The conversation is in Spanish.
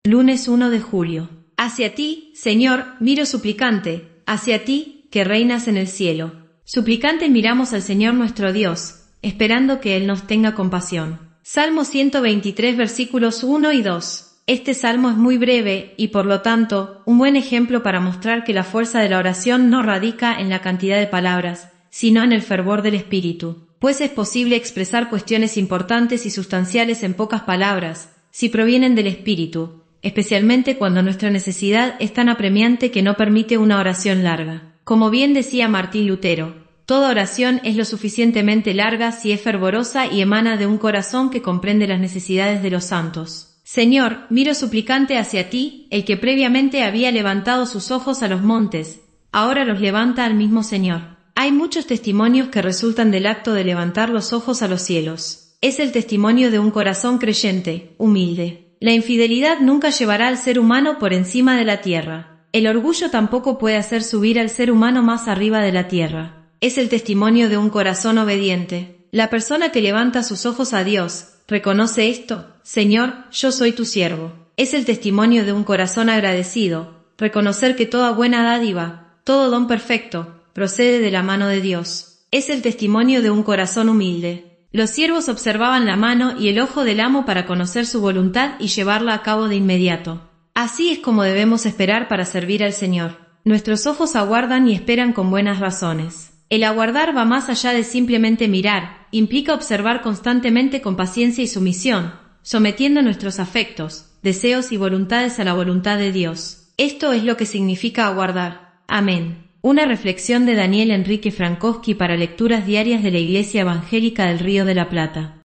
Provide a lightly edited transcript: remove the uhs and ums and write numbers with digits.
Lunes 1 de julio. Hacia ti, Señor, miro suplicante, hacia ti, que reinas en el cielo. Suplicante miramos al Señor nuestro Dios, esperando que Él nos tenga compasión. Salmo 123 versículos 1 y 2. Este salmo es muy breve y por lo tanto, un buen ejemplo para mostrar que la fuerza de la oración no radica en la cantidad de palabras, sino en el fervor del espíritu. Pues es posible expresar cuestiones importantes y sustanciales en pocas palabras, si provienen del espíritu, especialmente cuando nuestra necesidad es tan apremiante que no permite una oración larga. Como bien decía Martín Lutero, toda oración es lo suficientemente larga si es fervorosa y emana de un corazón que comprende las necesidades de los santos. Señor, miro suplicante hacia ti, el que previamente había levantado sus ojos a los montes, ahora los levanta al mismo Señor. Hay muchos testimonios que resultan del acto de levantar los ojos a los cielos. Es el testimonio de un corazón creyente, humilde. La infidelidad nunca llevará al ser humano por encima de la tierra. El orgullo tampoco puede hacer subir al ser humano más arriba de la tierra. Es el testimonio de un corazón obediente. La persona que levanta sus ojos a Dios, reconoce esto: Señor, yo soy tu siervo. Es el testimonio de un corazón agradecido, reconocer que toda buena dádiva, todo don perfecto, procede de la mano de Dios. Es el testimonio de un corazón humilde. Los siervos observaban la mano y el ojo del amo para conocer su voluntad y llevarla a cabo de inmediato. Así es como debemos esperar para servir al Señor. Nuestros ojos aguardan y esperan con buenas razones. El aguardar va más allá de simplemente mirar, implica observar constantemente con paciencia y sumisión, sometiendo nuestros afectos, deseos y voluntades a la voluntad de Dios. Esto es lo que significa aguardar. Amén. Una reflexión de Daniel Enrique Frankowski para lecturas diarias de la Iglesia Evangélica del Río de la Plata.